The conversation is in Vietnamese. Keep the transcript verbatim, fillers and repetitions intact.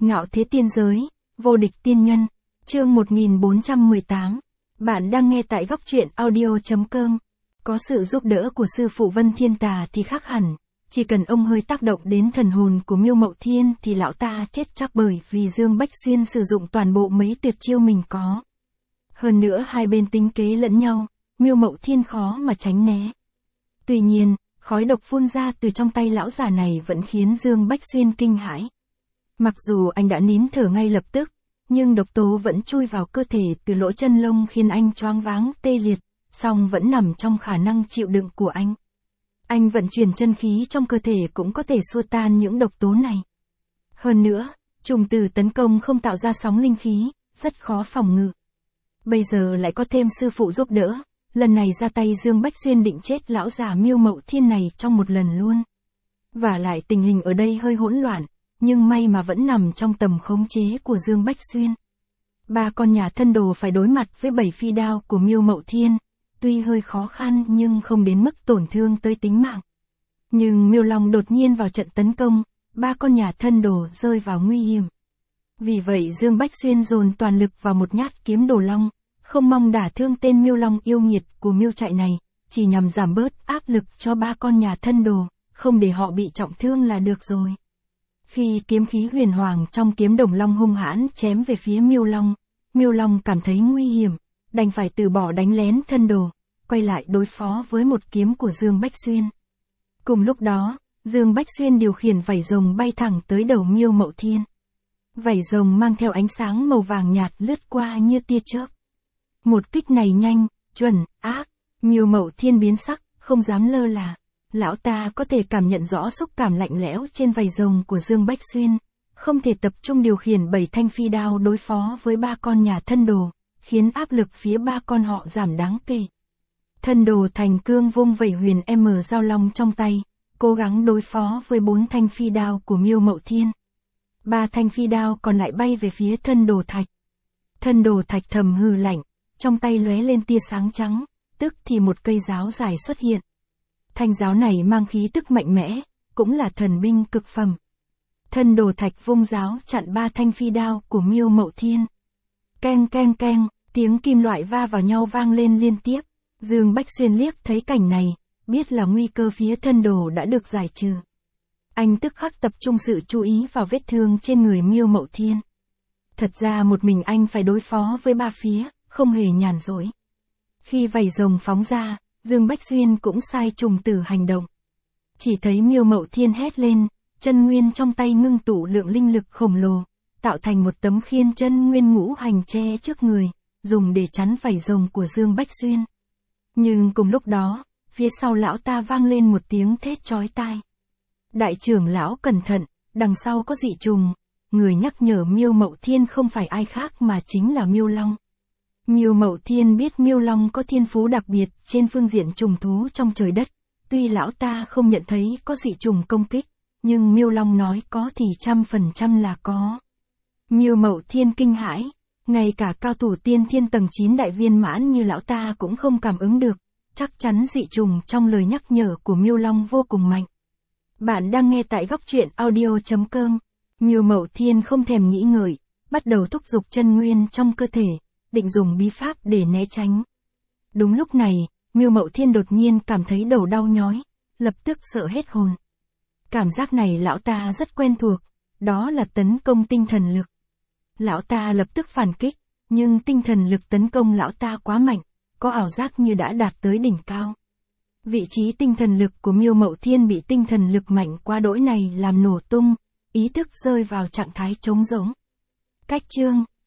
Ngạo thế tiên giới, vô địch tiên nhân, chương một nghìn bốn trăm mười tám. Bạn đang nghe tại góc truyện audio.com. Có sự giúp đỡ của sư phụ Vân Thiên Tà thì khác hẳn, chỉ cần ông hơi tác động đến thần hồn của Miêu Mậu Thiên thì lão ta chết chắc, bởi vì Dương Bách Xuyên sử dụng toàn bộ mấy tuyệt chiêu mình có. Hơn nữa hai bên tính kế lẫn nhau, Miêu Mậu Thiên khó mà tránh né. Tuy nhiên, khói độc phun ra từ trong tay lão già này vẫn khiến Dương Bách Xuyên kinh hãi. Mặc dù anh đã nín thở ngay lập tức, nhưng độc tố vẫn chui vào cơ thể từ lỗ chân lông khiến anh choáng váng tê liệt, song vẫn nằm trong khả năng chịu đựng của anh. Anh vận chuyển chân khí trong cơ thể cũng có thể xua tan những độc tố này. Hơn nữa, trùng tử tấn công không tạo ra sóng linh khí, rất khó phòng ngự. Bây giờ lại có thêm sư phụ giúp đỡ, lần này ra tay Dương Bách Xuyên định chết lão già Miêu Mậu Thiên này trong một lần luôn. Và lại tình hình ở đây hơi hỗn loạn, nhưng may mà vẫn nằm trong tầm khống chế của Dương Bách Xuyên. Ba con nhà thân đồ phải đối mặt với bảy phi đao của Miêu Mậu Thiên, tuy hơi khó khăn nhưng không đến mức tổn thương tới tính mạng. Nhưng Miêu Long đột nhiên vào trận tấn công, ba con nhà thân đồ rơi vào nguy hiểm. Vì vậy Dương Bách Xuyên dồn toàn lực vào một nhát kiếm đồ long, không mong đả thương tên Miêu Long yêu nghiệt của Miêu trại này, chỉ nhằm giảm bớt áp lực cho ba con nhà thân đồ, không để họ bị trọng thương là được rồi. Khi kiếm khí huyền hoàng trong kiếm đồng long hung hãn chém về phía Miêu Long, Miêu Long cảm thấy nguy hiểm, đành phải từ bỏ đánh lén thân đồ, quay lại đối phó với một kiếm của Dương Bách Xuyên. Cùng lúc đó, Dương Bách Xuyên điều khiển vảy rồng bay thẳng tới đầu Miêu Mậu Thiên. Vảy rồng mang theo ánh sáng màu vàng nhạt lướt qua như tia chớp. Một kích này nhanh, chuẩn, ác, Miêu Mậu Thiên biến sắc, không dám lơ là. Lão ta có thể cảm nhận rõ xúc cảm lạnh lẽo trên vảy rồng của Dương Bách Xuyên, không thể tập trung điều khiển bảy thanh phi đao đối phó với ba con nhà thân đồ, khiến áp lực phía ba con họ giảm đáng kể. Thân đồ Thành Cương vung vẩy huyền M giao long trong tay, cố gắng đối phó với bốn thanh phi đao của Miêu Mậu Thiên. Ba thanh phi đao còn lại bay về phía thân đồ Thạch. Thân đồ Thạch thầm hừ lạnh, trong tay lóe lên tia sáng trắng, tức thì một cây giáo dài xuất hiện. Thanh giáo này mang khí tức mạnh mẽ, cũng là thần binh cực phẩm. Thân đồ Thạch vung giáo chặn ba thanh phi đao của Miêu Mậu Thiên. Keng keng keng, tiếng kim loại va vào nhau vang lên liên tiếp. Dương Bách Xuyên liếc thấy cảnh này, biết là nguy cơ phía thân đồ đã được giải trừ. Anh tức khắc tập trung sự chú ý vào vết thương trên người Miêu Mậu Thiên. Thật ra một mình anh phải đối phó với ba phía, không hề nhàn rỗi. Khi vảy rồng phóng ra, Dương Bách Xuyên cũng sai trùng tử hành động. Chỉ thấy Miêu Mậu Thiên hét lên, chân nguyên trong tay ngưng tụ lượng linh lực khổng lồ, tạo thành một tấm khiên chân nguyên ngũ hành che trước người, dùng để chắn vảy rồng của Dương Bách Xuyên. Nhưng cùng lúc đó, phía sau lão ta vang lên một tiếng thét chói tai. Đại trưởng lão cẩn thận, đằng sau có dị trùng. Người nhắc nhở Miêu Mậu Thiên không phải ai khác mà chính là Miêu Long. Miêu Mậu Thiên biết Miêu Long có thiên phú đặc biệt trên phương diện trùng thú trong trời đất. Tuy lão ta không nhận thấy có dị trùng công kích, nhưng Miêu Long nói có thì trăm phần trăm là có. Miêu Mậu Thiên kinh hãi, ngay cả cao thủ tiên thiên tầng chín đại viên mãn như lão ta cũng không cảm ứng được, chắc chắn dị trùng trong lời nhắc nhở của Miêu Long vô cùng mạnh. Bạn đang nghe tại góc truyện audio.com. Miêu Mậu Thiên không thèm nghĩ ngợi, bắt đầu thúc giục chân nguyên trong cơ thể, định dùng bí pháp để né tránh. Đúng lúc này, Miêu Mậu Thiên đột nhiên cảm thấy đầu đau nhói, lập tức sợ hết hồn. Cảm giác này lão ta rất quen thuộc, đó là tấn công tinh thần lực. Lão ta lập tức phản kích, nhưng tinh thần lực tấn công lão ta quá mạnh, có ảo giác như đã đạt tới đỉnh cao. Vị trí tinh thần lực của Miêu Mậu Thiên bị tinh thần lực mạnh quá đỗi này làm nổ tung, ý thức rơi vào trạng thái trống rỗng. Cách chương